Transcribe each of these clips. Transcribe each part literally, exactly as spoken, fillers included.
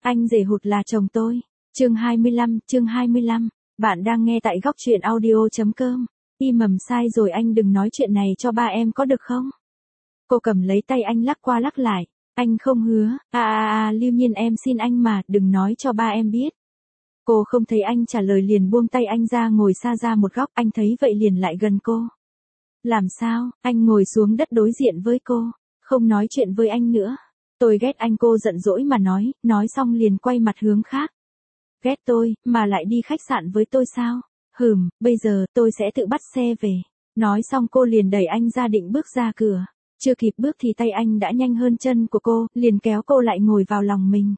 Anh rể hụt là chồng tôi. Chương hai mươi lăm, chương hai mươi lăm. Bạn đang nghe tại góc truyện audio chấm com. Y mầm sai rồi, anh đừng nói chuyện này cho ba em có được không? Cô cầm lấy tay anh lắc qua lắc lại. Anh không hứa. À à à, Lưu Nhiên em xin anh mà, đừng nói cho ba em biết. Cô không thấy anh trả lời liền buông tay anh ra, ngồi xa ra một góc. Anh thấy vậy liền lại gần cô. Làm sao? Anh ngồi xuống đất đối diện với cô. Không nói chuyện với anh nữa. Tôi ghét anh, cô giận dỗi mà nói, nói xong liền quay mặt hướng khác. Ghét tôi, mà lại đi khách sạn với tôi sao? Hừm, bây giờ tôi sẽ tự bắt xe về. Nói xong cô liền đẩy anh ra định bước ra cửa. Chưa kịp bước thì tay anh đã nhanh hơn chân của cô, liền kéo cô lại ngồi vào lòng mình.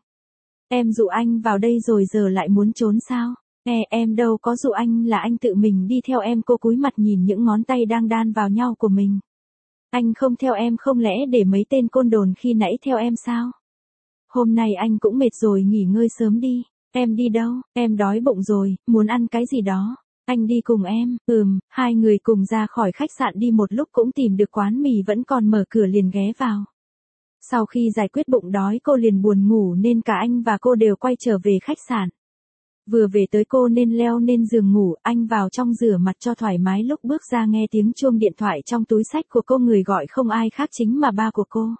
Em dụ anh vào đây rồi giờ lại muốn trốn sao? E, em đâu có dụ anh, là anh tự mình đi theo em. Cô cúi mặt nhìn những ngón tay đang đan vào nhau của mình. Anh không theo em, không lẽ để mấy tên côn đồn khi nãy theo em sao? Hôm nay anh cũng mệt rồi, nghỉ ngơi sớm đi. Em đi đâu? Em đói bụng rồi, muốn ăn cái gì đó. Anh đi cùng em. Ừm, hai người cùng ra khỏi khách sạn, đi một lúc cũng tìm được quán mì vẫn còn mở cửa liền ghé vào. Sau khi giải quyết bụng đói, cô liền buồn ngủ nên cả anh và cô đều quay trở về khách sạn. Vừa về tới cô nên leo lên giường ngủ, anh vào trong rửa mặt cho thoải mái, lúc bước ra nghe tiếng chuông điện thoại trong túi xách của cô, người gọi không ai khác chính mà ba của cô.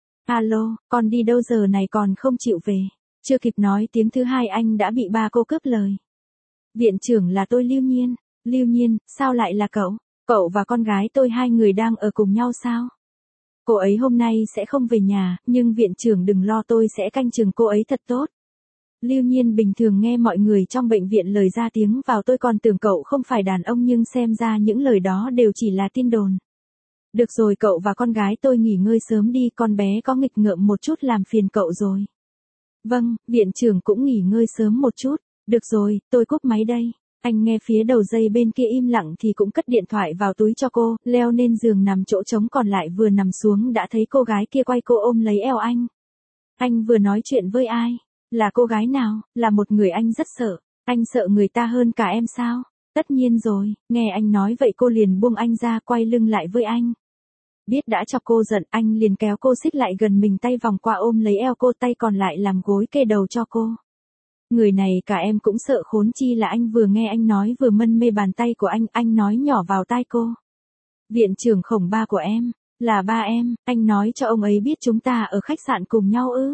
Alo, con đi đâu giờ này còn không chịu về? Chưa kịp nói tiếng thứ hai anh đã bị ba cô cướp lời. Viện trưởng, là tôi Lưu Nhiên. Lưu Nhiên, sao lại là cậu? Cậu và con gái tôi hai người đang ở cùng nhau sao? Cô ấy hôm nay sẽ không về nhà, nhưng viện trưởng đừng lo, tôi sẽ canh chừng cô ấy thật tốt. Lưu Nhiên bình thường nghe mọi người trong bệnh viện lời ra tiếng vào, tôi còn tưởng cậu không phải đàn ông, nhưng xem ra những lời đó đều chỉ là tin đồn. Được rồi, cậu và con gái tôi nghỉ ngơi sớm đi, con bé có nghịch ngợm một chút làm phiền cậu rồi. Vâng, viện trưởng cũng nghỉ ngơi sớm một chút. Được rồi, tôi cúp máy đây. Anh nghe phía đầu dây bên kia im lặng thì cũng cất điện thoại vào túi cho cô, leo lên giường nằm chỗ trống còn lại, vừa nằm xuống đã thấy cô gái kia quay cô ôm lấy eo anh. Anh vừa nói chuyện với ai? Là cô gái nào? Là một người anh rất sợ. Anh sợ người ta hơn cả em sao? Tất nhiên rồi. Nghe anh nói vậy cô liền buông anh ra, quay lưng lại với anh. Biết đã chọc cô giận, anh liền kéo cô xích lại gần mình, tay vòng qua ôm lấy eo cô, tay còn lại làm gối kê đầu cho cô. Người này cả em cũng sợ, khốn chi là anh vừa nghe anh nói vừa mân mê bàn tay của anh, anh nói nhỏ vào tai cô. Viện trưởng Khổng, ba của em, là ba em, anh nói cho ông ấy biết chúng ta ở khách sạn cùng nhau ư?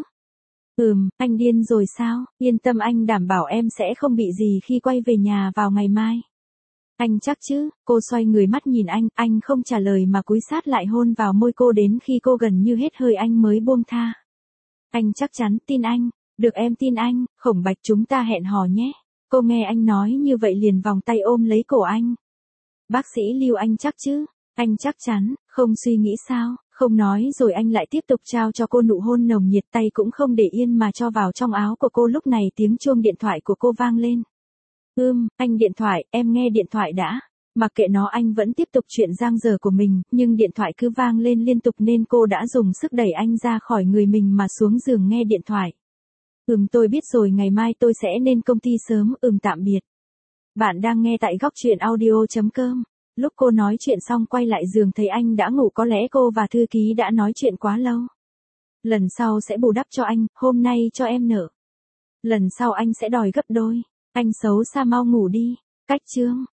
Ừm, anh điên rồi sao? Yên tâm, anh đảm bảo em sẽ không bị gì khi quay về nhà vào ngày mai. Anh chắc chứ? Cô xoay người mắt nhìn anh, anh không trả lời mà cúi sát lại hôn vào môi cô đến khi cô gần như hết hơi anh mới buông tha. Anh chắc chắn tin anh. Được, em tin anh. Khổng Bạch, chúng ta hẹn hò nhé. Cô nghe anh nói như vậy liền vòng tay ôm lấy cổ anh. Bác sĩ Lưu, anh chắc chứ? Anh chắc chắn, không suy nghĩ sao? Không nói rồi anh lại tiếp tục trao cho cô nụ hôn nồng nhiệt, tay cũng không để yên mà cho vào trong áo của cô. Lúc này tiếng chuông điện thoại của cô vang lên. Ưm, anh điện thoại, em nghe điện thoại đã. Mặc kệ nó, anh vẫn tiếp tục chuyện giang dở của mình, nhưng điện thoại cứ vang lên liên tục nên cô đã dùng sức đẩy anh ra khỏi người mình mà xuống giường nghe điện thoại. Ừm, tôi biết rồi, ngày mai tôi sẽ lên công ty sớm. Ừm, tạm biệt. Bạn đang nghe tại góc truyện audio chấm com. Lúc cô nói chuyện xong quay lại giường thấy anh đã ngủ, có lẽ cô và thư ký đã nói chuyện quá lâu. Lần sau sẽ bù đắp cho anh, hôm nay cho em nợ. Lần sau anh sẽ đòi gấp đôi. Anh xấu xa, mau ngủ đi. Cách chương.